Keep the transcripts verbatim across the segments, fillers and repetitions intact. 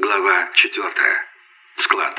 Глава четвертая. Склад.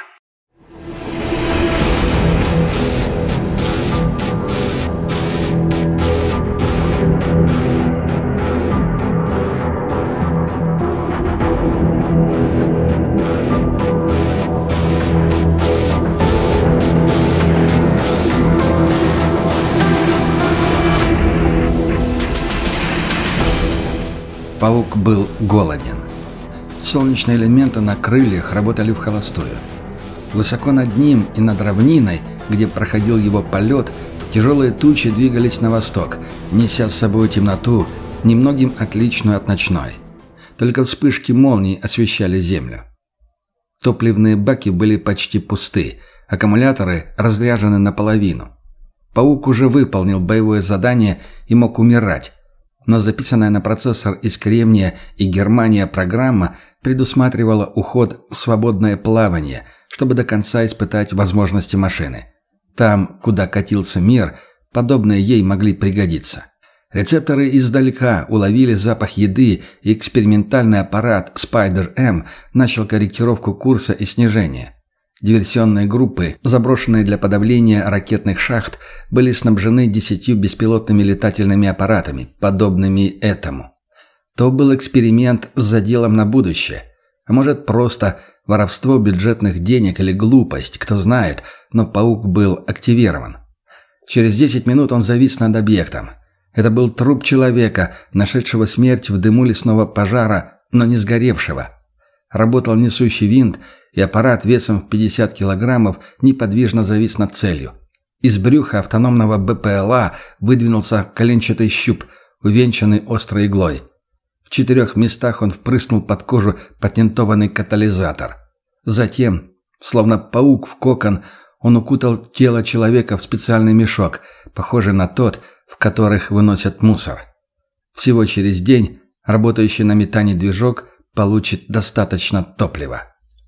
Паук был голоден. Солнечные элементы на крыльях работали в холостую. Высоко над ним и над равниной, где проходил его полет, тяжелые тучи двигались на восток, неся с собой темноту, немногим отличную от ночной. Только вспышки молний освещали землю. Топливные баки были почти пусты, аккумуляторы разряжены наполовину. Паук уже выполнил боевое задание и мог умирать, но записанная на процессор из кремния и германия программа предусматривала уход в свободное плавание, чтобы до конца испытать возможности машины. Там, куда катился мир, подобные ей могли пригодиться. Рецепторы издалека уловили запах еды, и экспериментальный аппарат Спайдер-М начал корректировку курса и снижения. Диверсионные группы, заброшенные для подавления ракетных шахт, были снабжены десятью беспилотными летательными аппаратами, подобными этому. То был эксперимент с заделом на будущее. А может, просто воровство бюджетных денег или глупость, кто знает, но паук был активирован. Через десять минут он завис над объектом. Это был труп человека, нашедшего смерть в дыму лесного пожара, но не сгоревшего. Работал несущий винт, и аппарат весом в пятьдесят килограммов неподвижно завис над целью. Из брюха автономного БПЛА выдвинулся коленчатый щуп, увенчанный острой иглой. В четырех местах он впрыснул под кожу патентованный катализатор. Затем, словно паук в кокон, он укутал тело человека в специальный мешок, похожий на тот, в которых выносят мусор. Всего через день работающий на метане движок получит достаточно топлива.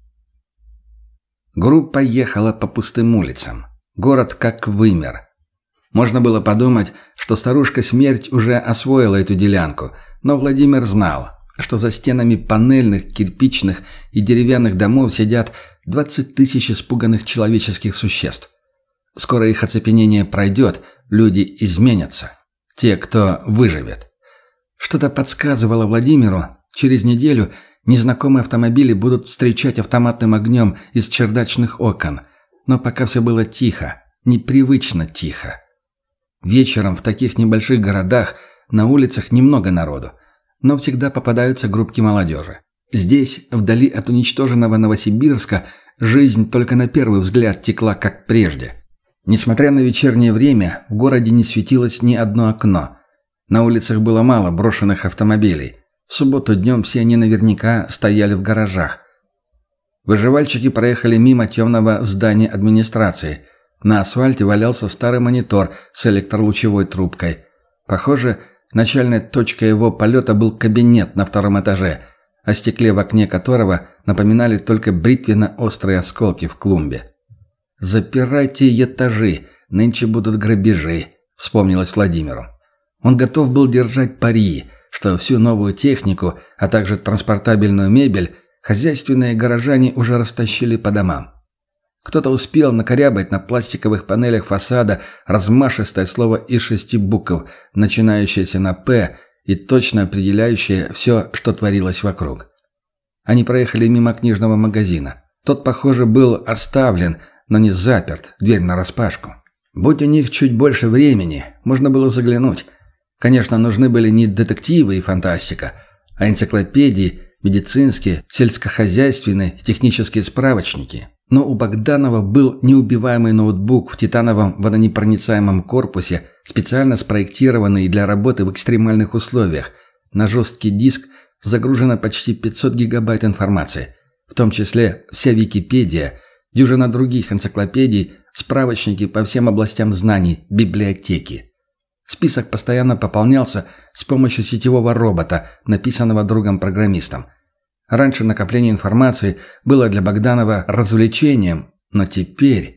Группа ехала по пустым улицам. Город как вымер. Можно было подумать, что старушка-смерть уже освоила эту делянку, но Владимир знал, что за стенами панельных, кирпичных и деревянных домов сидят двадцать тысяч испуганных человеческих существ. Скоро их оцепенение пройдет, люди изменятся. Те, кто выживет. Что-то подсказывало Владимиру, через неделю незнакомые автомобили будут встречать автоматным огнем из чердачных окон. Но пока все было тихо, непривычно тихо. Вечером в таких небольших городах на улицах немного народу, но всегда попадаются группки молодежи. Здесь, вдали от уничтоженного Новосибирска, жизнь только на первый взгляд текла как прежде. Несмотря на вечернее время, в городе не светилось ни одно окно. На улицах было мало брошенных автомобилей. В субботу днем все они наверняка стояли в гаражах. Выживальщики проехали мимо темного здания администрации. На асфальте валялся старый монитор с электролучевой трубкой. Похоже, начальной точкой его полета был кабинет на втором этаже, о стекле в окне которого напоминали только бритвенно-острые осколки в клумбе. «Запирайте этажи, нынче будут грабежи», — вспомнилось Владимиру. Он готов был держать пари, что всю новую технику, а также транспортабельную мебель хозяйственные горожане уже растащили по домам. Кто-то успел накорябать на пластиковых панелях фасада размашистое слово из шести букв, начинающееся на «П» и точно определяющее все, что творилось вокруг. Они проехали мимо книжного магазина. Тот, похоже, был оставлен, но не заперт, дверь нараспашку. Будь у них чуть больше времени, можно было заглянуть. Конечно, нужны были не детективы и фантастика, а энциклопедии, медицинские, сельскохозяйственные, технические справочники. Но у Богданова был неубиваемый ноутбук в титановом водонепроницаемом корпусе, специально спроектированный для работы в экстремальных условиях. На жесткий диск загружено почти пятьсот гигабайт информации, в том числе вся Википедия, дюжина других энциклопедий, справочники по всем областям знаний, библиотеки. Список постоянно пополнялся с помощью сетевого робота, написанного другом-программистом. Раньше накопление информации было для Богданова развлечением, но теперь...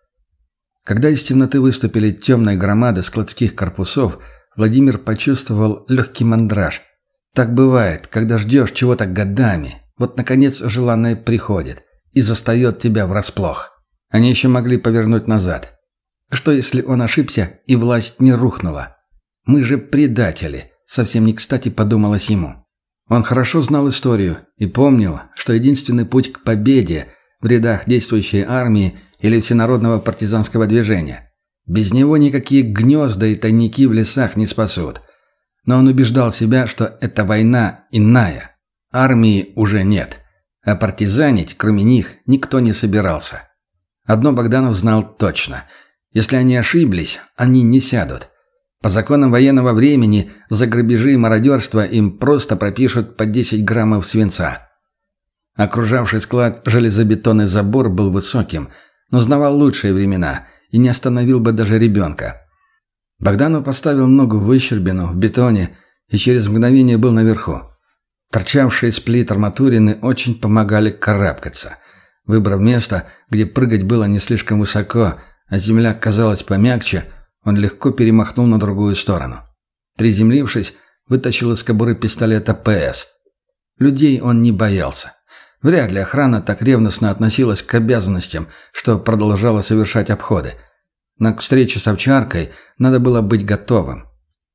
Когда из темноты выступили темные громады складских корпусов, Владимир почувствовал легкий мандраж. Так бывает, когда ждешь чего-то годами, Вот, наконец, желанное приходит и застает тебя врасплох. Они еще могли повернуть назад. Что, если он ошибся, и власть не рухнула? Мы же предатели, совсем не кстати подумалось ему. Он хорошо знал историю и помнил, что единственный путь к победе в рядах действующей армии или всенародного партизанского движения. Без него никакие гнезда и тайники в лесах не спасут. Но он убеждал себя, что эта война иная. Армии уже нет. А партизанить, кроме них, никто не собирался. Одно Богданов знал точно. Если они ошиблись, они не сядут. По законам военного времени за грабежи и мародерство им просто пропишут по десять граммов свинца. Окружавший склад железобетонный забор был высоким, но знавал лучшие времена и не остановил бы даже ребенка. Богданов поставил ногу в выщербину в бетоне и через мгновение был наверху. Торчавшие из плит арматурины очень помогали карабкаться. Выбрав место, где прыгать было не слишком высоко, а земля казалась помягче, он легко перемахнул на другую сторону. Приземлившись, вытащил из кобуры пистолета ПС. Людей он не боялся. Вряд ли охрана так ревностно относилась к обязанностям, что продолжала совершать обходы. Но к встрече с овчаркой надо было быть готовым.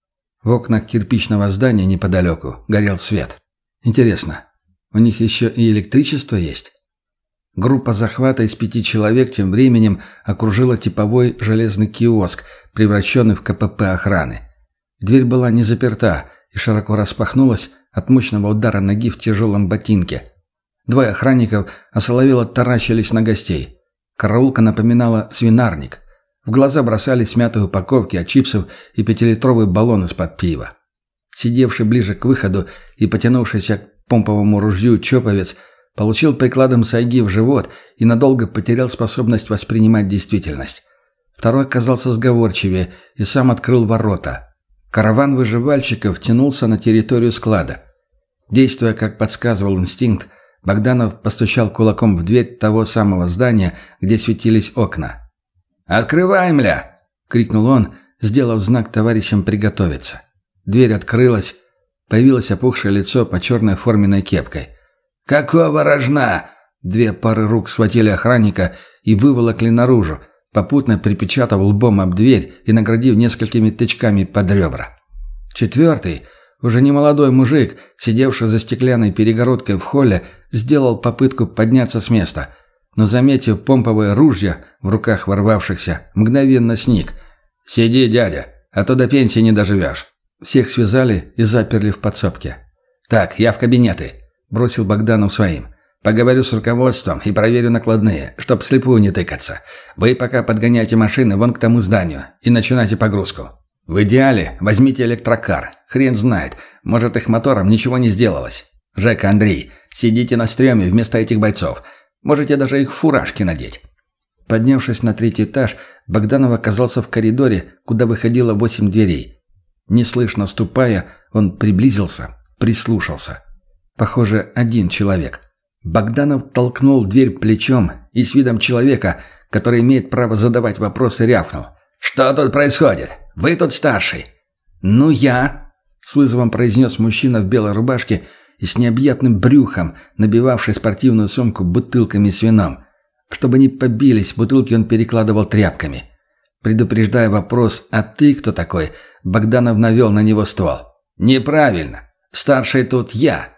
В окнах кирпичного здания неподалеку горел свет. Интересно, у них еще и электричество есть? Группа захвата из пяти человек тем временем окружила типовой железный киоск, превращенный в КПП охраны. Дверь была не заперта и широко распахнулась от мощного удара ноги в тяжелом ботинке. Двое охранников осоловело таращились на гостей. Караулка напоминала свинарник. В глаза бросались смятые упаковки от чипсов и пятилитровый баллон из-под пива. Сидевший ближе к выходу и потянувшийся к помповому ружью чоповец получил прикладом сайги в живот и надолго потерял способность воспринимать действительность. Второй оказался сговорчивее и сам открыл ворота. Караван выживальщиков тянулся на территорию склада. Действуя, как подсказывал инстинкт, Богданов постучал кулаком в дверь того самого здания, где светились окна. «Открывай, мля!» — крикнул он, сделав знак товарищам приготовиться. Дверь открылась, появилось опухшее лицо под черной форменной кепкой. «Какого рожна?» Две пары рук схватили охранника и выволокли наружу, попутно припечатав лбом об дверь и наградив несколькими тычками под ребра. Четвертый, уже немолодой мужик, сидевший за стеклянной перегородкой в холле, сделал попытку подняться с места, но, заметив помповое ружье в руках ворвавшихся, мгновенно сник. «Сиди, дядя, а то до пенсии не доживешь». Всех связали и заперли в подсобке. «Так, я в кабинеты», — бросил Богданов своим. «Поговорю с руководством и проверю накладные, чтоб вслепую не тыкаться. Вы пока подгоняйте машины вон к тому зданию и начинайте погрузку. В идеале возьмите электрокар. Хрен знает, может, их мотором ничего не сделалось. Жека, Андрей, сидите на стреме вместо этих бойцов. Можете даже их фуражки надеть». Поднявшись на третий этаж, Богданов оказался в коридоре, куда выходило восемь дверей. Неслышно ступая, он приблизился, прислушался. Похоже, один человек. Богданов толкнул дверь плечом и с видом человека, который имеет право задавать вопросы, рявкнул. «Что тут происходит? Вы тут старший?» «Ну, я», — с вызовом произнес мужчина в белой рубашке и с необъятным брюхом, набивавший спортивную сумку бутылками с вином. Чтобы не побились, бутылки он перекладывал тряпками. Предупреждая вопрос «А ты кто такой?», Богданов навел на него ствол. «Неправильно. Старший тут я».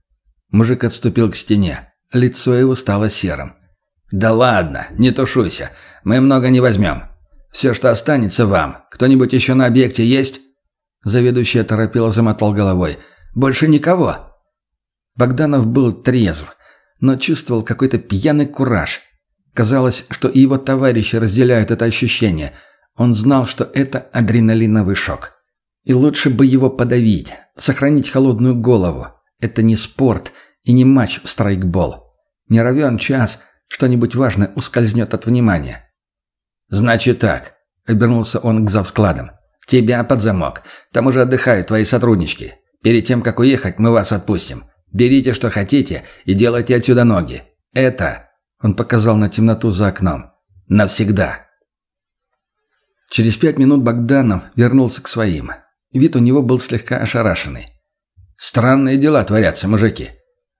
Мужик отступил к стене. Лицо его стало серым. «Да ладно, не тушуйся. Мы много не возьмем. Все, что останется вам. Кто-нибудь еще на объекте есть?» Заведующий оторопело замотал головой. «Больше никого». Богданов был трезв, но чувствовал какой-то пьяный кураж. Казалось, что и его товарищи разделяют это ощущение. Он знал, что это адреналиновый шок. И лучше бы его подавить, сохранить холодную голову. Это не спорт и не матч в страйкбол. Не равен час, что-нибудь важное ускользнет от внимания. «Значит так», — обернулся он к завскладам. «Тебя под замок. Там уже отдыхают твои сотруднички. Перед тем, как уехать, мы вас отпустим. Берите, что хотите, и делайте отсюда ноги. Это...» — он показал на темноту за окном. «Навсегда». Через пять минут Богданов вернулся к своим. Вид у него был слегка ошарашенный. «Странные дела творятся, мужики.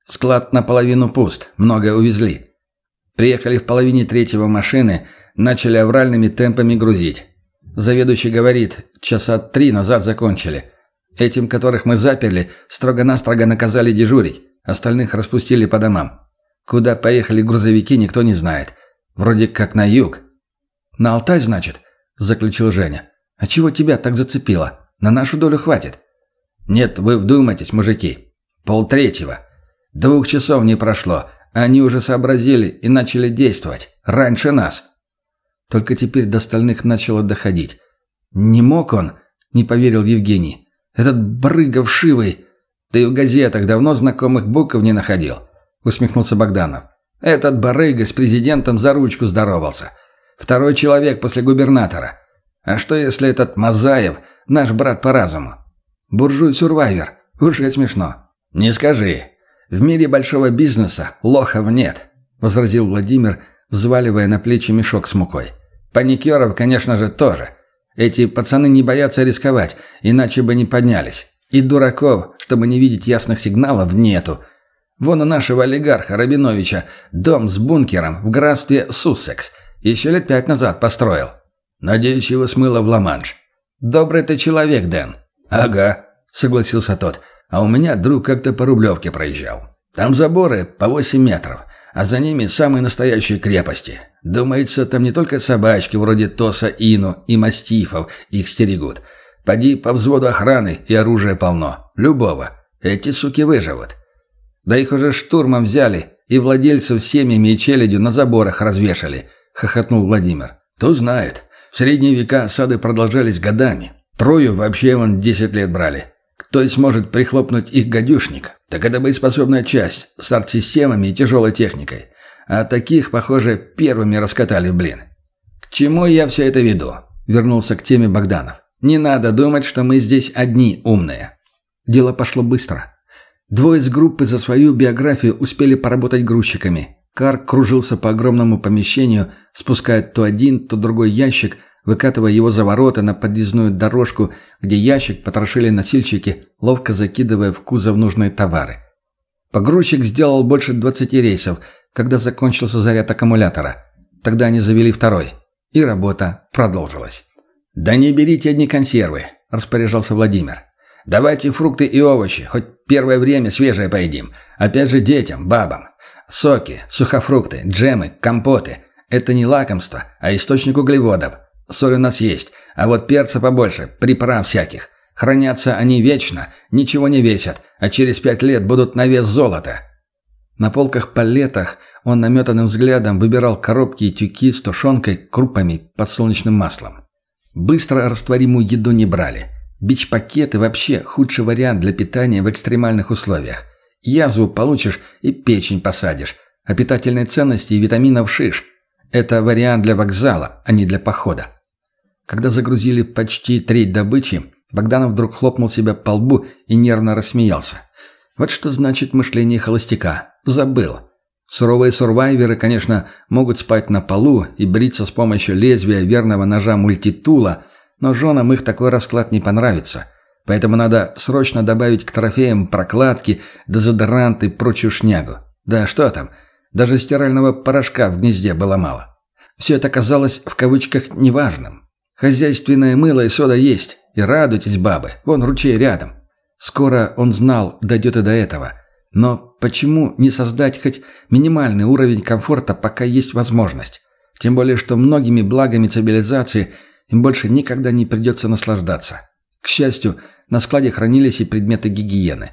Склад наполовину пуст, многое увезли. Приехали в половине третьего машины, начали авральными темпами грузить. Заведующий говорит, часа три назад закончили. Этим, которых мы заперли, строго-настрого наказали дежурить, остальных распустили по домам. Куда поехали грузовики, никто не знает. Вроде как на юг. «На Алтай, значит?» – заключил Женя. «А чего тебя так зацепило? На нашу долю хватит». «Нет, вы вдумайтесь, мужики. Полтретьего. Двух часов не прошло. Они уже сообразили и начали действовать. Раньше нас». Только теперь до остальных начало доходить. «Не мог он?» – не поверил Евгений. «Этот барыга вшивый. Ты в газетах давно знакомых букв не находил», – усмехнулся Богданов. «Этот барыга с президентом за ручку здоровался. Второй человек после губернатора. А что, если этот Мазаев – наш брат по разуму? Буржуй-сурвайвер. Уже смешно». «Не скажи. В мире большого бизнеса лохов нет», – возразил Владимир, взваливая на плечи мешок с мукой. «Паникеров, конечно же, тоже. Эти пацаны не боятся рисковать, иначе бы не поднялись. И дураков, чтобы не видеть ясных сигналов, нету. Вон у нашего олигарха Рабиновича дом с бункером в графстве Суссекс. Еще лет пять назад построил. Надеюсь, его смыло в Ла-Манш. Добрый ты человек, Дэн». «Ага», — согласился тот. «А у меня друг как-то по Рублевке проезжал. Там заборы по восемь метров, а за ними самые настоящие крепости. Думается, там не только собачки вроде Тоса Ину и мастифов их стерегут. Поди по взводу охраны и оружия полно. Любого. Эти суки выживут. Да их уже штурмом взяли и владельцев семьями и челядью на заборах развешали», — хохотнул Владимир. «Кто знает. В средние века осады продолжались годами. Трою вообще вон десять лет брали. Кто сможет прихлопнуть их гадюшник, так это боеспособная часть с арт-системами и тяжелой техникой. А таких, похоже, первыми раскатали, блин». «К чему я все это веду?» — вернулся к теме Богданов. «Не надо думать, что мы здесь одни умные». Дело пошло быстро. Двое из группы за свою биографию успели поработать грузчиками. Кар кружился по огромному помещению, спуская то один, то другой ящик, выкатывая его за ворота на подъездную дорожку, где ящик потрошили носильщики, ловко закидывая в кузов нужные товары. Погрузчик сделал больше двадцати рейсов, когда закончился заряд аккумулятора. Тогда они завели второй, и работа продолжилась. «Да не берите одни консервы», – распоряжался Владимир. «Давайте фрукты и овощи, хоть первое время свежее поедим. Опять же детям, бабам. Соки, сухофрукты, джемы, компоты – это не лакомство, а источник углеводов. Соль у нас есть, а вот перца побольше, приправ всяких. Хранятся они вечно, ничего не весят, а через пять лет будут на вес золота». На полках-палетах он наметанным взглядом выбирал коробки и тюки с тушенкой, крупами, подсолнечным маслом. Быстро растворимую еду не брали. Бич-пакеты вообще худший вариант для питания в экстремальных условиях. Язву получишь и печень посадишь, а питательной ценности и витаминов шиш. Это вариант для вокзала, а не для похода. Когда загрузили почти треть добычи, Богданов вдруг хлопнул себя по лбу и нервно рассмеялся. Вот что значит мышление холостяка. Забыл. Суровые сурвайверы, конечно, могут спать на полу и бриться с помощью лезвия верного ножа мультитула, но женам их такой расклад не понравится. Поэтому надо срочно добавить к трофеям прокладки, дезодоранты и прочую шнягу. Да что там, даже стирального порошка в гнезде было мало. Все это казалось в кавычках неважным. Хозяйственное мыло и сода есть, и радуйтесь, бабы, вон ручей рядом. Скоро, он знал, дойдет и до этого. Но почему не создать хоть минимальный уровень комфорта, пока есть возможность? Тем более, что многими благами цивилизации им больше никогда не придется наслаждаться. К счастью, на складе хранились и предметы гигиены.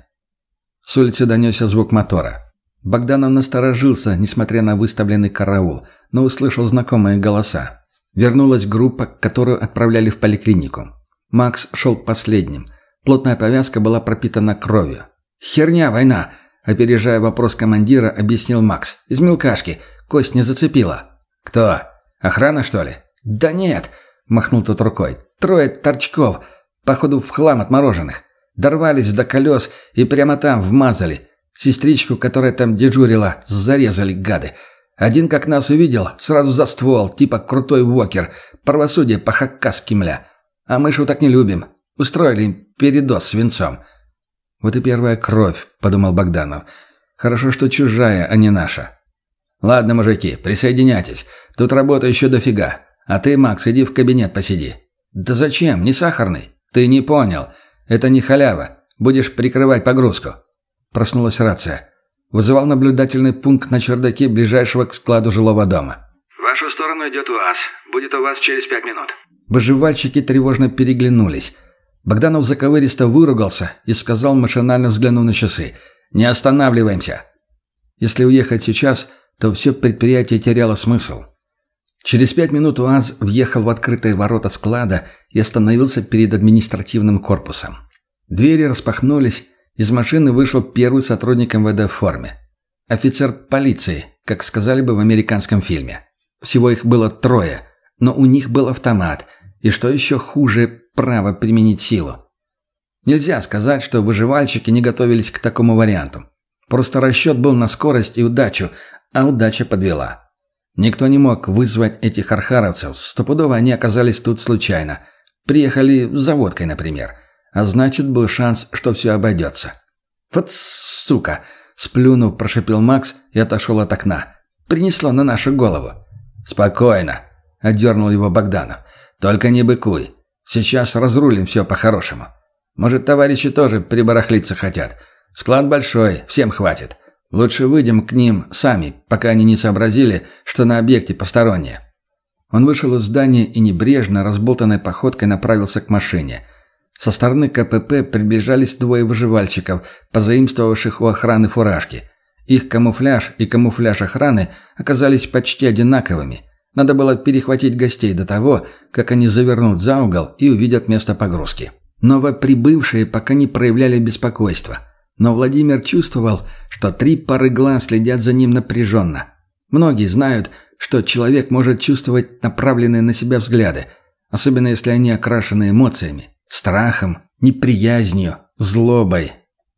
С улицы донесся звук мотора. Богданов насторожился, несмотря на выставленный караул, но услышал знакомые голоса. Вернулась группа, которую отправляли в поликлинику. Макс шел последним. Плотная повязка была пропитана кровью. «Херня война!» – опережая вопрос командира, объяснил Макс. «Из мелкашки. Кость не зацепила». «Кто? Охрана, что ли?» «Да нет!» – махнул тот рукой. «Трое торчков. Походу, в хлам отмороженных. Дорвались до колес и прямо там вмазали. Сестричку, которая там дежурила, зарезали, гады. Один, как нас увидел, сразу за ствол, типа крутой вокер. Правосудие по-хакасски, мля. А мы шо так не любим. Устроили им передоз свинцом». «Вот и первая кровь», — подумал Богданов. Хорошо, что чужая, а не наша. Ладно, мужики, присоединяйтесь. Тут работы еще дофига. А ты, Макс, иди в кабинет посиди. Да зачем? Не сахарный. Ты не понял. Это не халява. Будешь прикрывать погрузку. Проснулась рация. Вызывал наблюдательный пункт на чердаке ближайшего к складу жилого дома. В вашу сторону идет УАЗ. Будет у вас через пять минут. Выживальщики тревожно переглянулись. Богданов заковыристо выругался и сказал, машинально взглянув на часы: «Не останавливаемся». Если уехать сейчас, то все предприятие теряло смысл. Через пять минут УАЗ въехал в открытые ворота склада и остановился перед административным корпусом. Двери распахнулись, из машины вышел первый сотрудник эм вэ дэ в форме. Офицер полиции, как сказали бы в американском фильме. Всего их было трое, но у них был автомат, и, что еще хуже, право применить силу. Нельзя сказать, что выживальщики не готовились к такому варианту. Просто расчет был на скорость и удачу, а удача подвела. Никто не мог вызвать этих архаровцев, стопудово они оказались тут случайно. Приехали за водкой, например. А значит, был шанс, что все обойдется. «Вот сука!» – сплюнув, прошипел Макс и отошел от окна. «Принесло на нашу голову». «Спокойно», – отдернул его Богданов. «Только не быкуй. Сейчас разрулим все по-хорошему. Может, товарищи тоже прибарахлиться хотят. Склад большой, всем хватит. Лучше выйдем к ним сами, пока они не сообразили, что на объекте посторонние». Он вышел из здания и небрежно, разболтанной походкой направился к машине. Со стороны ка пэ пэ приближались двое выживальщиков, позаимствовавших у охраны фуражки. Их камуфляж и камуфляж охраны оказались почти одинаковыми. Надо было перехватить гостей до того, как они завернут за угол и увидят место погрузки. Новоприбывшие пока не проявляли беспокойства. Но Владимир чувствовал, что три пары глаз следят за ним напряженно. Многие знают, что человек может чувствовать направленные на себя взгляды, особенно если они окрашены эмоциями, страхом, неприязнью, злобой.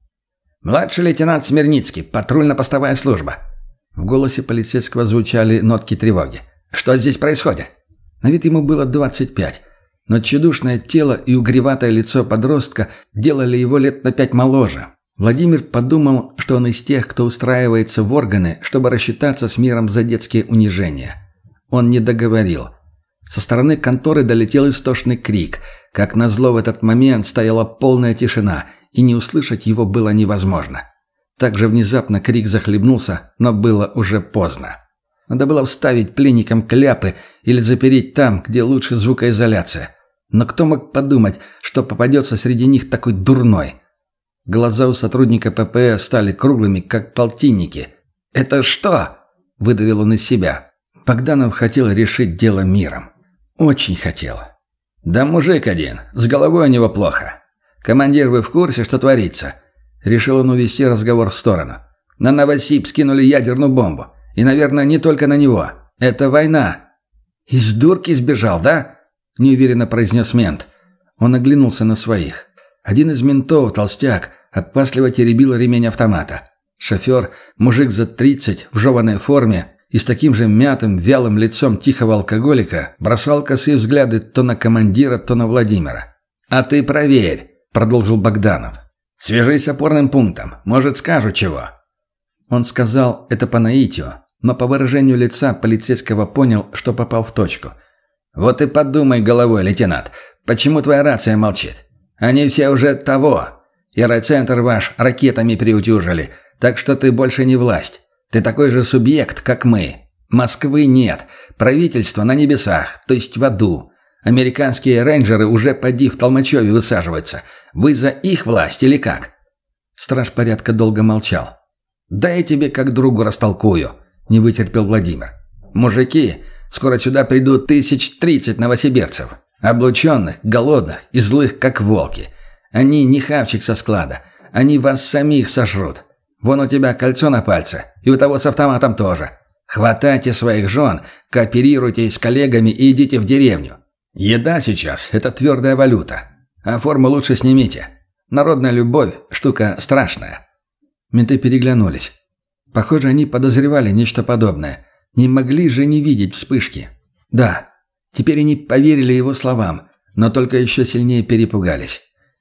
«Младший лейтенант Смирницкий, патрульно-постовая служба». В голосе полицейского звучали нотки тревоги. «Что здесь происходит?» На вид ему было двадцать пять, но тщедушное тело и угреватое лицо подростка делали его лет на пять моложе. Владимир подумал, что он из тех, кто устраивается в органы, чтобы рассчитаться с миром за детские унижения. Он не договорил. Со стороны конторы долетел истошный крик. Как назло, в этот момент стояла полная тишина, и не услышать его было невозможно. Также внезапно крик захлебнулся, но было уже поздно. Надо было вставить пленникам кляпы или запереть там, где лучше звукоизоляция. Но кто мог подумать, что попадется среди них такой дурной? Глаза у сотрудника пэ пэ стали круглыми, как полтинники. «Это что?» – выдавил он из себя. Богданов хотел решить дело миром. Очень хотел. «Да мужик один. С головой у него плохо. Командир, вы в курсе, что творится?» Решил он увести разговор в сторону. «На Новосиб скинули ядерную бомбу. И, наверное, не только на него. Это война». «Из дурки сбежал, да?» – неуверенно произнес мент. Он оглянулся на своих. Один из ментов, толстяк, опасливо теребил ремень автомата. Шофер, мужик за тридцать, в жеваной форме и с таким же мятым, вялым лицом тихого алкоголика, бросал косые взгляды то на командира, то на Владимира. «А ты проверь», — продолжил Богданов. «Свяжись с опорным пунктом. Может, скажут чего». Он сказал это по наитию, но по выражению лица полицейского понял, что попал в точку. «Вот и подумай головой, лейтенант, почему твоя рация молчит? Они все уже того. И райцентр ваш ракетами приутюжили, так что ты больше не власть. Ты такой же субъект, как мы. Москвы нет, правительство на небесах, то есть в аду. Американские рейнджеры уже поди в Толмачеве высаживаются. Вы за их власть или как?» Страж порядка долго молчал. «Да я тебе как другу растолкую», — не вытерпел Владимир. «Мужики, скоро сюда придут тысяч тридцать новосибирцев. Облученных, голодных и злых, как волки. Они не хавчик со склада. Они вас самих сожрут. Вон у тебя кольцо на пальце, и у того с автоматом тоже. Хватайте своих жен, кооперируйтесь с коллегами и идите в деревню. Еда сейчас – это твердая валюта. А форму лучше снимите. Народная любовь – штука страшная». Менты переглянулись. Похоже, они подозревали нечто подобное. Не могли же не видеть вспышки. Да, теперь они поверили его словам, но только еще сильнее перепугались.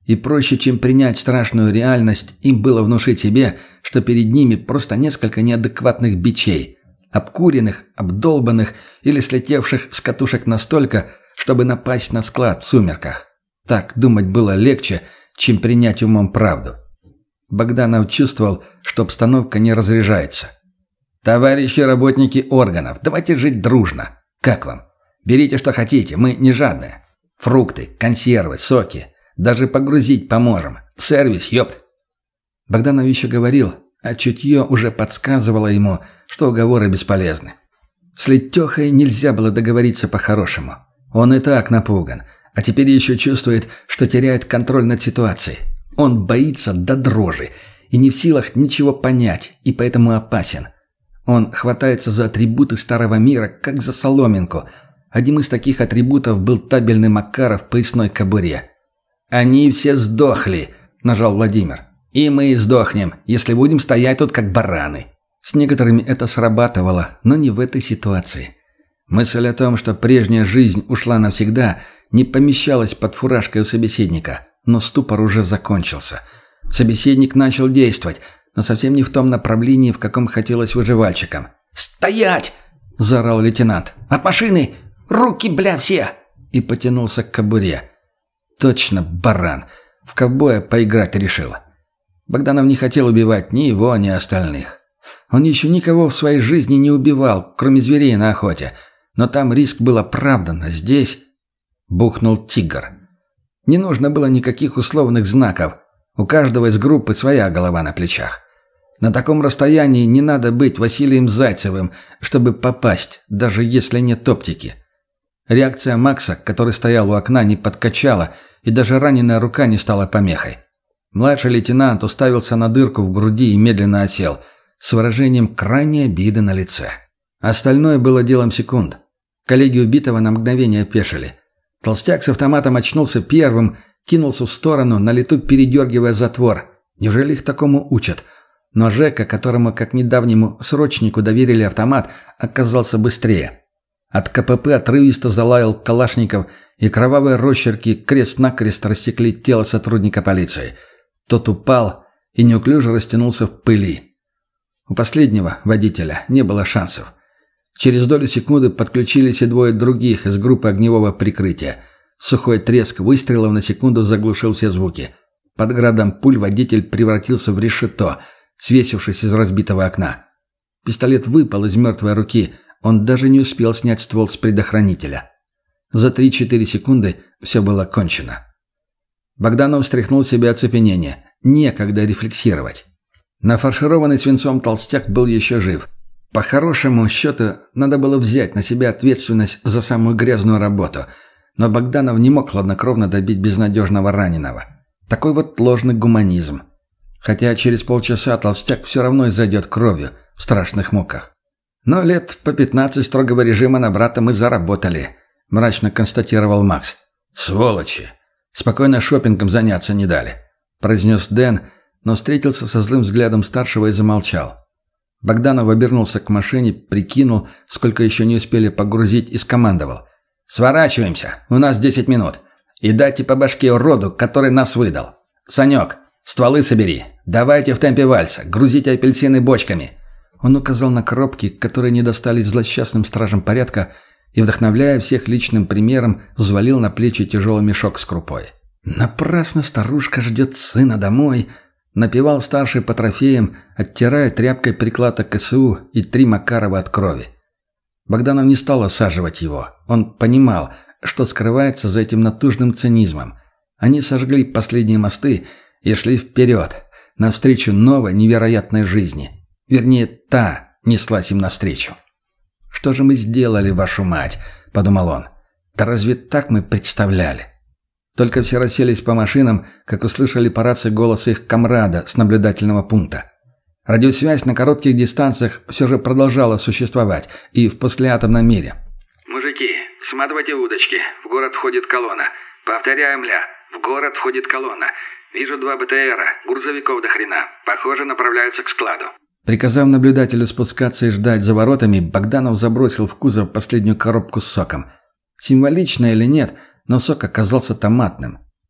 И проще, чем принять страшную реальность, им было внушить себе, что перед ними просто несколько неадекватных бичей, обкуренных, обдолбанных или слетевших с катушек настолько, чтобы напасть на склад в сумерках. Так думать было легче, чем принять умом правду. Богданов чувствовал, что обстановка не разряжается. «Товарищи работники органов, давайте жить дружно. Как вам? Берите, что хотите, мы не жадные. Фрукты, консервы, соки. Даже погрузить поможем. Сервис, ёпт!» Богданов еще говорил, а чутье уже подсказывало ему, что уговоры бесполезны. С Летехой нельзя было договориться по-хорошему. Он и так напуган, а теперь еще чувствует, что теряет контроль над ситуацией. Он боится до дрожи и не в силах ничего понять, и поэтому опасен. Он хватается за атрибуты старого мира, как за соломинку. Одним из таких атрибутов был табельный Макаров в поясной кобуре. «Они все сдохли», — нажал Владимир. «И мы сдохнем, если будем стоять тут как бараны». С некоторыми это срабатывало, но не в этой ситуации. Мысль о том, что прежняя жизнь ушла навсегда, не помещалась под фуражкой у собеседника, но ступор уже закончился. Собеседник начал действовать, но совсем не в том направлении, в каком хотелось выживальщикам. «Стоять!» — заорал лейтенант. «От машины! Руки, бля, все!» И потянулся к кобуре. Точно баран. В ковбоя поиграть решил. Богданов не хотел убивать ни его, ни остальных. Он еще никого в своей жизни не убивал, кроме зверей на охоте. Но там риск был оправдан, а здесь... Бухнул тигр. Не нужно было никаких условных знаков. У каждого из группы своя голова на плечах. На таком расстоянии не надо быть Василием Зайцевым, чтобы попасть, даже если нет оптики. Реакция Макса, который стоял у окна, не подкачала, и даже раненая рука не стала помехой. Младший лейтенант уставился на дырку в груди и медленно осел, с выражением крайней обиды на лице. Остальное было делом секунд. Коллеги убитого на мгновение опешили. Толстяк с автоматом очнулся первым, кинулся в сторону, на лету передергивая затвор. Неужели их такому учат? Но Жека, которому, как недавнему срочнику, доверили автомат, оказался быстрее. От КПП отрывисто залаял Калашников, и кровавые росчерки крест-накрест рассекли тело сотрудника полиции. Тот упал и неуклюже растянулся в пыли. У последнего, водителя, не было шансов. Через долю секунды подключились и двое других из группы огневого прикрытия. Сухой треск выстрелов на секунду заглушил все звуки. Под градом пуль водитель превратился в решето, свесившись из разбитого окна. Пистолет выпал из мертвой руки, он даже не успел снять ствол с предохранителя. За три-четыре секунды все было кончено. Богданов встряхнул себе оцепенение. Некогда рефлексировать. Нафаршированный свинцом толстяк был еще жив. По хорошему счету, надо было взять на себя ответственность за самую грязную работу. Но Богданов не мог хладнокровно добить безнадежного раненого. Такой вот ложный гуманизм. Хотя через полчаса толстяк все равно изойдет кровью в страшных муках. Но лет по пятнадцать строгого режима на брата мы заработали, мрачно констатировал Макс. Сволочи! Спокойно шопингом заняться не дали, произнес Дэн, но встретился со злым взглядом старшего и замолчал. Богданов обернулся к машине, прикинул, сколько еще не успели погрузить, и скомандовал. «Сворачиваемся, у нас десять минут. И дайте по башке уроду, который нас выдал. Санек, стволы собери. Давайте в темпе вальса, грузите апельсины бочками». Он указал на коробки, которые не достались злосчастным стражам порядка, и, вдохновляя всех личным примером, взвалил на плечи тяжелый мешок с крупой. «Напрасно старушка ждет сына домой», — напевал старший по трофеям, оттирая тряпкой приклад КСУ и три Макарова от крови. Богданов не стал осаживать его. Он понимал, что скрывается за этим натужным цинизмом. Они сожгли последние мосты и шли вперед, навстречу новой невероятной жизни. Вернее, та неслась им навстречу. «Что же мы сделали, вашу мать?» – подумал он. «Да разве так мы представляли?» Только все расселись по машинам, как услышали по рации голос их комрада с наблюдательного пункта. Радиосвязь на коротких дистанциях все же продолжала существовать и в послеатомном мире. «Мужики, сматывайте удочки. В город входит колонна. Повторяю, мля, в город входит колонна. Вижу два БТРа, грузовиков до хрена. Похоже, направляются к складу». Приказав наблюдателю спускаться и ждать за воротами, Богданов забросил в кузов последнюю коробку с соком. Символично или нет, но сок оказался томатным.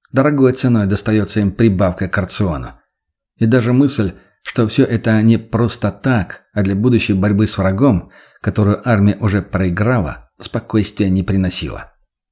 Дорогой ценой достается им прибавка к рациону. И даже мысль, что все это не просто так, а для будущей борьбы с врагом, которую армия уже проиграла, спокойствия не приносила.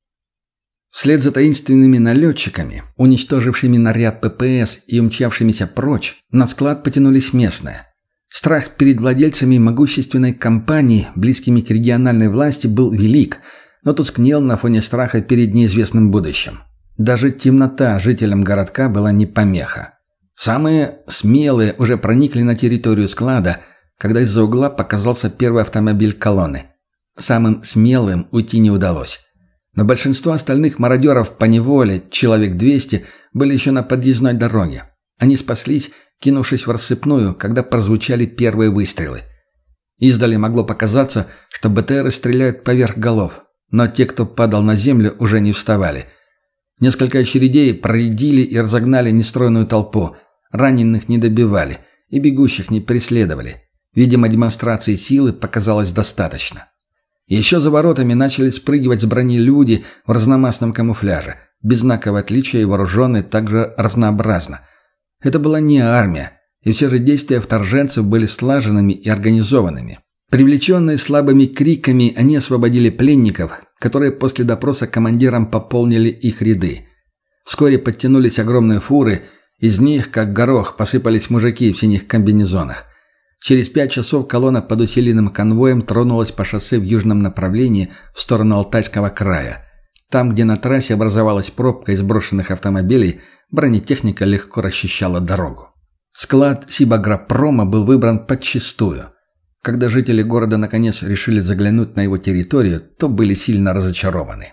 Вслед за таинственными налетчиками, уничтожившими наряд ППС и умчавшимися прочь, на склад потянулись местные. Страх перед владельцами могущественной компании, близкими к региональной власти, был велик, но тускнел на фоне страха перед неизвестным будущим. Даже темнота жителям городка была не помеха. Самые смелые уже проникли на территорию склада, когда из-за угла показался первый автомобиль колонны. Самым смелым уйти не удалось. Но большинство остальных мародеров поневоле, человек двести, были еще на подъездной дороге. Они спаслись, кинувшись в рассыпную, когда прозвучали первые выстрелы. Издали могло показаться, что БТРы стреляют поверх голов, но те, кто падал на землю, уже не вставали. Несколько очередей проредили и разогнали нестройную толпу, раненых не добивали и бегущих не преследовали. Видимо, демонстрации силы показалось достаточно. Еще за воротами начали спрыгивать с брони люди в разномастном камуфляже, без знаков отличия и вооруженные также разнообразно. Это была не армия, и все же действия вторженцев были слаженными и организованными. Привлеченные слабыми криками, они освободили пленников, которые после допроса командиром пополнили их ряды. Вскоре подтянулись огромные фуры, из них, как горох, посыпались мужики в синих комбинезонах. Через пять часов колонна под усиленным конвоем тронулась по шоссе в южном направлении в сторону Алтайского края. Там, где на трассе образовалась пробка из брошенных автомобилей, бронетехника легко расчищала дорогу. Склад Сибагропрома был выбран подчистую. Когда жители города наконец решили заглянуть на его территорию, то были сильно разочарованы.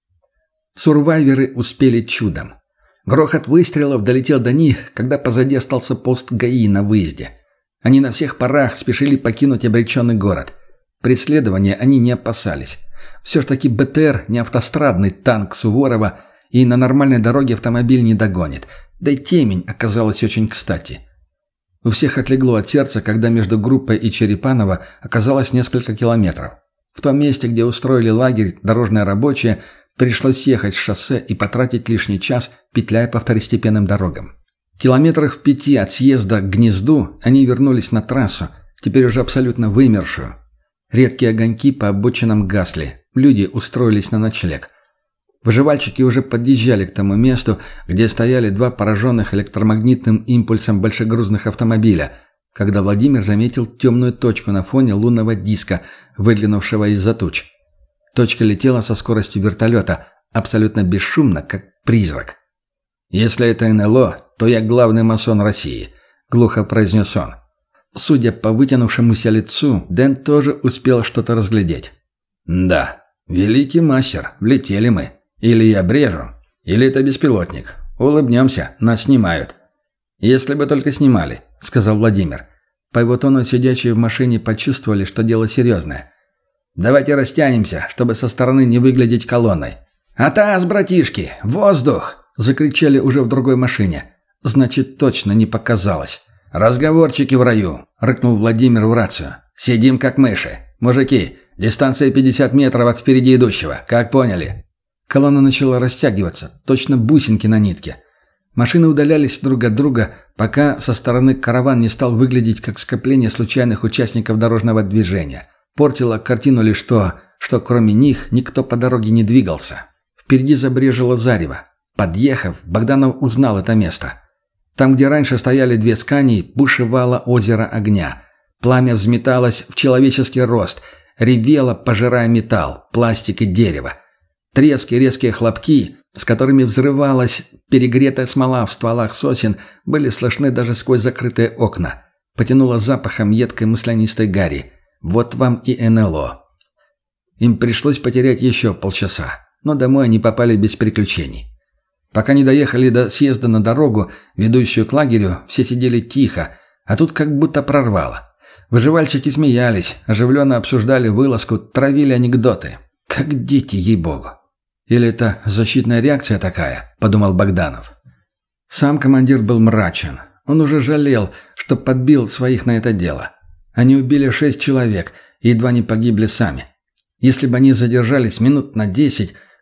Сурвайверы успели чудом. Грохот выстрелов долетел до них, когда позади остался пост ГАИ на выезде. Они на всех парах спешили покинуть обреченный город. Преследования они не опасались. Все ж таки БТР не автострадный танк Суворова, и на нормальной дороге автомобиль не догонит. Да и темень оказалась очень кстати. У всех отлегло от сердца, когда между группой и Черепаново оказалось несколько километров. В том месте, где устроили лагерь дорожные рабочие, пришлось ехать с шоссе и потратить лишний час, петляя по второстепенным дорогам. Километрах в пяти от съезда к гнезду они вернулись на трассу, теперь уже абсолютно вымершую. Редкие огоньки по обочинам гасли, люди устроились на ночлег. Выживальщики уже подъезжали к тому месту, где стояли два пораженных электромагнитным импульсом большегрузных автомобиля, когда Владимир заметил темную точку на фоне лунного диска, выглянувшего из-за туч. Точка летела со скоростью вертолета, абсолютно бесшумно, как призрак. «Если это эн эл о, то я главный масон России», — глухо произнес он. Судя по вытянувшемуся лицу, Дэн тоже успел что-то разглядеть. «Да, великий мастер, влетели мы. Или я брежу, или это беспилотник. Улыбнемся, нас снимают». «Если бы только снимали», — сказал Владимир. По его тону сидящие в машине почувствовали, что дело серьезное. «Давайте растянемся, чтобы со стороны не выглядеть колонной». «Атас, братишки! Воздух!» — закричали уже в другой машине. Значит, точно не показалось. «Разговорчики в раю!» — рыкнул Владимир в рацию. «Сидим как мыши. Мужики, дистанция пятьдесят метров от впереди идущего. Как поняли?» Колонна начала растягиваться, точно бусинки на нитке. Машины удалялись друг от друга, пока со стороны караван не стал выглядеть как скопление случайных участников дорожного движения. Портило картину лишь то, что кроме них никто по дороге не двигался. Впереди забрежило зарево. Подъехав, Богданов узнал это место. Там, где раньше стояли две скани, бушевало озеро огня. Пламя взметалось в человеческий рост, ревело, пожирая металл, пластик и дерево. Трески, резкие хлопки, с которыми взрывалась перегретая смола в стволах сосен, были слышны даже сквозь закрытые окна. Потянуло запахом едкой маслянистой гари. Вот вам и эн эл о. Им пришлось потерять еще полчаса, но домой они попали без приключений. Пока не доехали до съезда на дорогу, ведущую к лагерю, все сидели тихо, а тут как будто прорвало. Выживальщики смеялись, оживленно обсуждали вылазку, травили анекдоты. Как дети, ей-богу. «Или это защитная реакция такая?» – подумал Богданов. Сам командир был мрачен. Он уже жалел, что подбил своих на это дело. Они убили шесть человек и едва не погибли сами. Если бы они задержались минут на десять,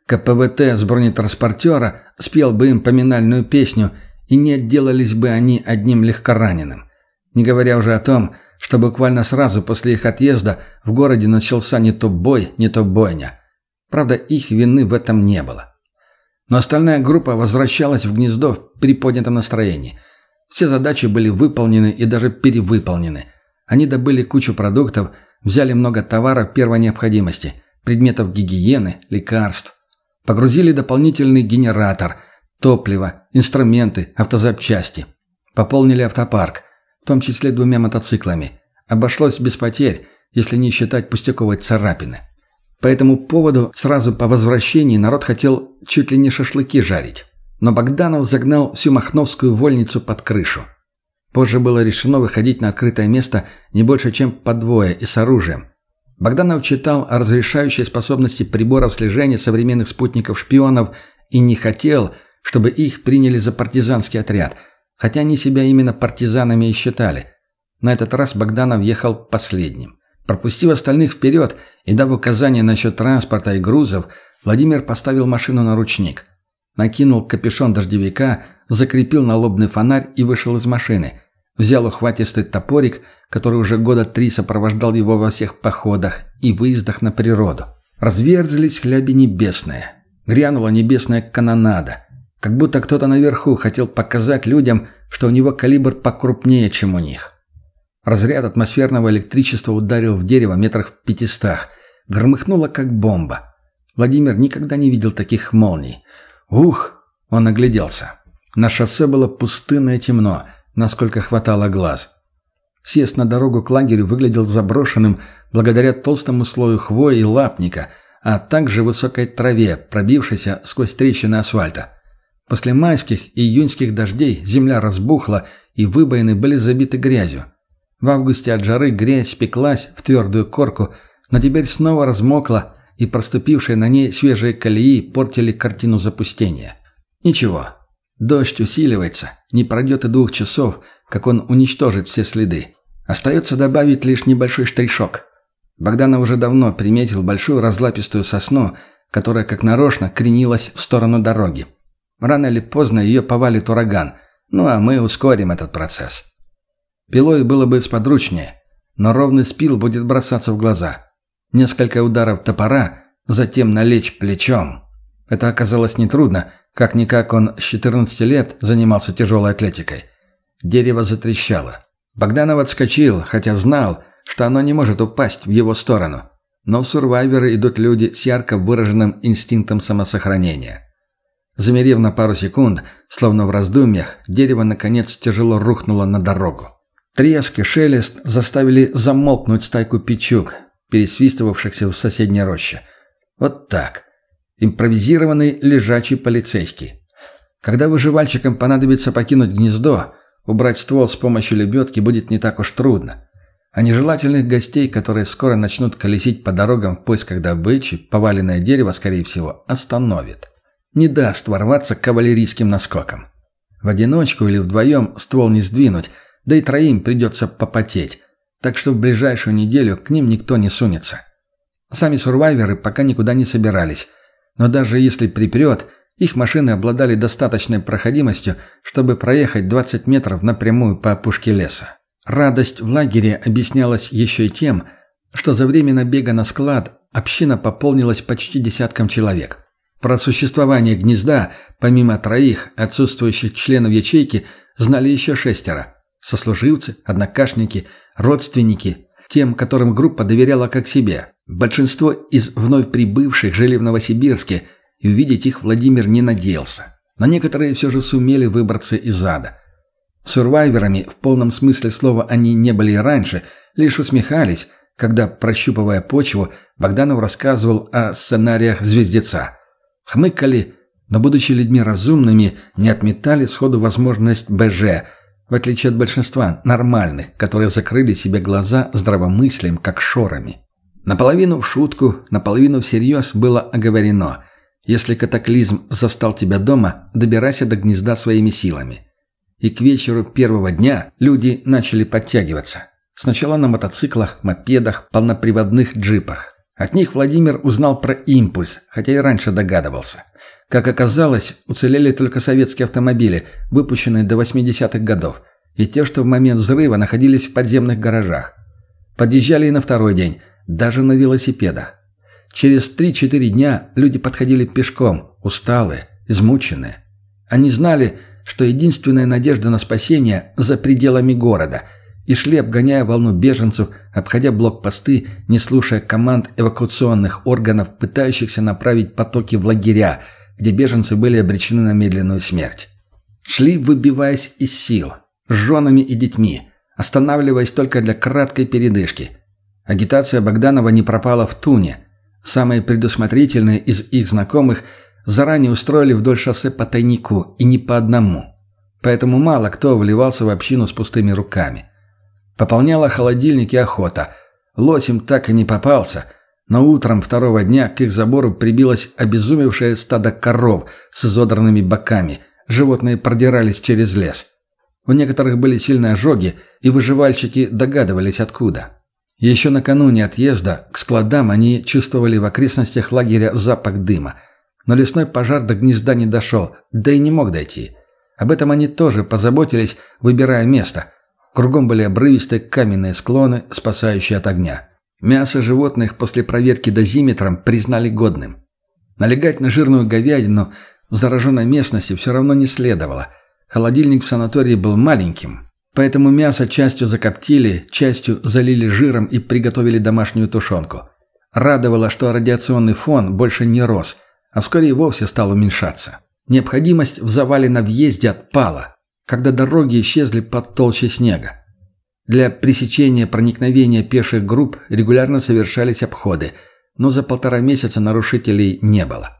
КПВТ с бронетранспортера спел бы им поминальную песню, и не отделались бы они одним легкораненым. Не говоря уже о том, что буквально сразу после их отъезда в городе начался не то бой, не то бойня. Правда, их вины в этом не было. Но остальная группа возвращалась в гнездо в приподнятом настроении. Все задачи были выполнены и даже перевыполнены. Они добыли кучу продуктов, взяли много товаров первой необходимости, предметов гигиены, лекарств. Погрузили дополнительный генератор, топливо, инструменты, автозапчасти. Пополнили автопарк, в том числе двумя мотоциклами. Обошлось без потерь, если не считать пустяковой царапины. По этому поводу сразу по возвращении народ хотел чуть ли не шашлыки жарить. Но Богданов загнал всю махновскую вольницу под крышу. Позже было решено выходить на открытое место не больше, чем по двое и с оружием. Богданов читал о разрешающей способности приборов слежения современных спутников-шпионов и не хотел, чтобы их приняли за партизанский отряд, хотя они себя именно партизанами и считали. На этот раз Богданов ехал последним. Пропустив остальных вперед и дав указания насчет транспорта и грузов, Владимир поставил машину на ручник. Накинул капюшон дождевика, закрепил налобный фонарь и вышел из машины. Взял ухватистый топорик, который уже года три сопровождал его во всех походах и выездах на природу. Разверзлись хляби небесные. Грянула небесная канонада. Как будто кто-то наверху хотел показать людям, что у него калибр покрупнее, чем у них. Разряд атмосферного электричества ударил в дерево метрах в пятистах. Громыхнуло, как бомба. Владимир никогда не видел таких молний. «Ух!» — он огляделся. На шоссе было пустынно и темно, насколько хватало глаз. Съезд на дорогу к лагерю выглядел заброшенным благодаря толстому слою хвои и лапника, а также высокой траве, пробившейся сквозь трещины асфальта. После майских и июньских дождей земля разбухла, и выбоины были забиты грязью. В августе от жары грязь спеклась в твердую корку, но теперь снова размокла, и проступившие на ней свежие колеи портили картину запустения. Ничего, дождь усиливается, не пройдет и двух часов, как он уничтожит все следы. Остается добавить лишь небольшой штришок. Богданов уже давно приметил большую разлапистую сосну, которая как нарочно кренилась в сторону дороги. Рано или поздно ее повалит ураган, ну а мы ускорим этот процесс. Пилой было бы сподручнее, но ровный спил будет бросаться в глаза. Несколько ударов топора, затем налечь плечом. Это оказалось нетрудно, как-никак он с четырнадцати лет занимался тяжелой атлетикой. Дерево затрещало. Богданов отскочил, хотя знал, что оно не может упасть в его сторону. Но в сурвайверы идут люди с ярко выраженным инстинктом самосохранения. Замерев на пару секунд, словно в раздумьях, дерево, наконец, тяжело рухнуло на дорогу. Треск и шелест заставили замолкнуть стайку печуг, пересвистывавшихся в соседней роще. Вот так. Импровизированный лежачий полицейский. Когда выживальщикам понадобится покинуть гнездо, убрать ствол с помощью лебедки будет не так уж трудно. А нежелательных гостей, которые скоро начнут колесить по дорогам в поисках добычи, поваленное дерево, скорее всего, остановит. Не даст ворваться к кавалерийским наскокам. В одиночку или вдвоем ствол не сдвинуть, да и троим придется попотеть, так что в ближайшую неделю к ним никто не сунется. Сами сурвайверы пока никуда не собирались, но даже если припрет, их машины обладали достаточной проходимостью, чтобы проехать двадцать метров напрямую по опушке леса. Радость в лагере объяснялась еще и тем, что за время набега на склад община пополнилась почти десятком человек. Про существование гнезда, помимо троих отсутствующих членов ячейки, знали еще шестеро. Сослуживцы, однокашники, родственники, тем, которым группа доверяла как себе. Большинство из вновь прибывших жили в Новосибирске, и увидеть их Владимир не надеялся. Но некоторые все же сумели выбраться из ада. Сурвайверами в полном смысле слова они не были и раньше, лишь усмехались, когда, прощупывая почву, Богданов рассказывал о сценариях «Звездеца». Хмыкали, но, будучи людьми разумными, не отметали сходу возможность БЖ, в отличие от большинства нормальных, которые закрыли себе глаза здравомыслием, как шорами. Наполовину в шутку, наполовину всерьез было оговорено: если катаклизм застал тебя дома, добирайся до гнезда своими силами. И к вечеру первого дня люди начали подтягиваться. Сначала на мотоциклах, мопедах, полноприводных джипах. От них Владимир узнал про импульс, хотя и раньше догадывался. Как оказалось, уцелели только советские автомобили, выпущенные до восьмидесятых годов, и те, что в момент взрыва находились в подземных гаражах. Подъезжали и на второй день, даже на велосипедах. Через три-четыре дня люди подходили пешком, усталые, измученные. Они знали, что единственная надежда на спасение за пределами города, и шли, обгоняя волну беженцев, обходя блокпосты, не слушая команд эвакуационных органов, пытающихся направить потоки в лагеря, где беженцы были обречены на медленную смерть. Шли, выбиваясь из сил, с женами и детьми, останавливаясь только для краткой передышки. Агитация Богданова не пропала в туне. Самые предусмотрительные из их знакомых заранее устроили вдоль шоссе по тайнику, и не по одному. Поэтому мало кто вливался в общину с пустыми руками. Пополняла холодильники охота. Лось им так и не попался, но утром второго дня к их забору прибилось обезумевшее стадо коров с изодранными боками. Животные продирались через лес. У некоторых были сильные ожоги, и выживальщики догадывались откуда. Еще накануне отъезда к складам они чувствовали в окрестностях лагеря запах дыма. Но лесной пожар до гнезда не дошел, да и не мог дойти. Об этом они тоже позаботились, выбирая место. Кругом были обрывистые каменные склоны, спасающие от огня. Мясо животных после проверки дозиметром признали годным. Налегать на жирную говядину в зараженной местности все равно не следовало. Холодильник в санатории был маленьким, поэтому мясо частью закоптили, частью залили жиром и приготовили домашнюю тушенку. Радовало, что радиационный фон больше не рос, а вскоре и вовсе стал уменьшаться. Необходимость в завале на въезде отпала, когда дороги исчезли под толщей снега. Для пресечения проникновения пеших групп регулярно совершались обходы, но за полтора месяца нарушителей не было.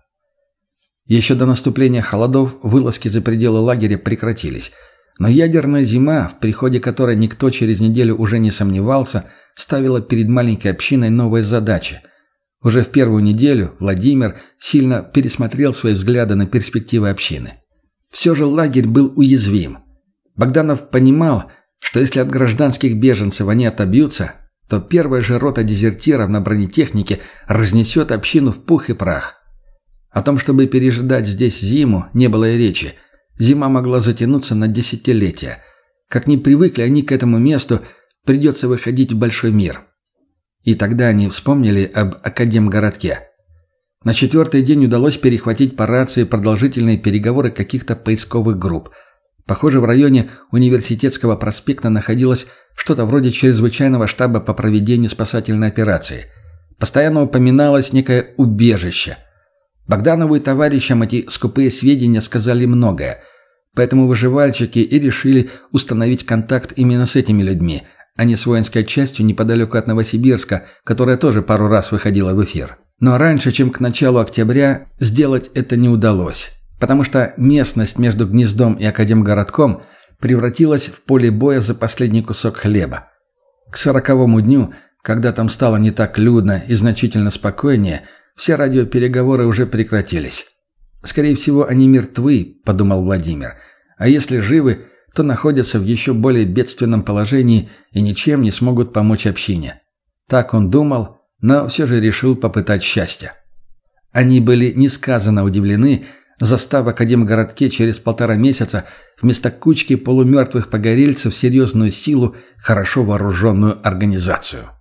Еще до наступления холодов вылазки за пределы лагеря прекратились, но ядерная зима, в приходе которой никто через неделю уже не сомневался, ставила перед маленькой общиной новые задачи. Уже в первую неделю Владимир сильно пересмотрел свои взгляды на перспективы общины. Все же лагерь был уязвим. Богданов понимал, что если от гражданских беженцев они отобьются, то первая же рота дезертиров на бронетехнике разнесет общину в пух и прах. О том, чтобы пережидать здесь зиму, не было и речи. Зима могла затянуться на десятилетия. Как не привыкли они к этому месту, придется выходить в большой мир. И тогда они вспомнили об Академгородке. На четвертый день удалось перехватить по рации продолжительные переговоры каких-то поисковых групп. Похоже, в районе Университетского проспекта находилось что-то вроде чрезвычайного штаба по проведению спасательной операции. Постоянно упоминалось некое убежище. Богданову и товарищам эти скупые сведения сказали многое, поэтому выживальщики и решили установить контакт именно с этими людьми, а не с воинской частью неподалеку от Новосибирска, которая тоже пару раз выходила в эфир. Но раньше, чем к началу октября, сделать это не удалось, потому что местность между гнездом и Академгородком превратилась в поле боя за последний кусок хлеба. К сороковому дню, когда там стало не так людно и значительно спокойнее, все радиопереговоры уже прекратились. «Скорее всего, они мертвы», — подумал Владимир, «а если живы, то находятся в еще более бедственном положении и ничем не смогут помочь общине». Так он думал, но все же решил попытать счастья. Они были несказанно удивлены, застав в Академгородке через полтора месяца вместо кучки полумертвых погорельцев серьезную силу, хорошо вооруженную организацию.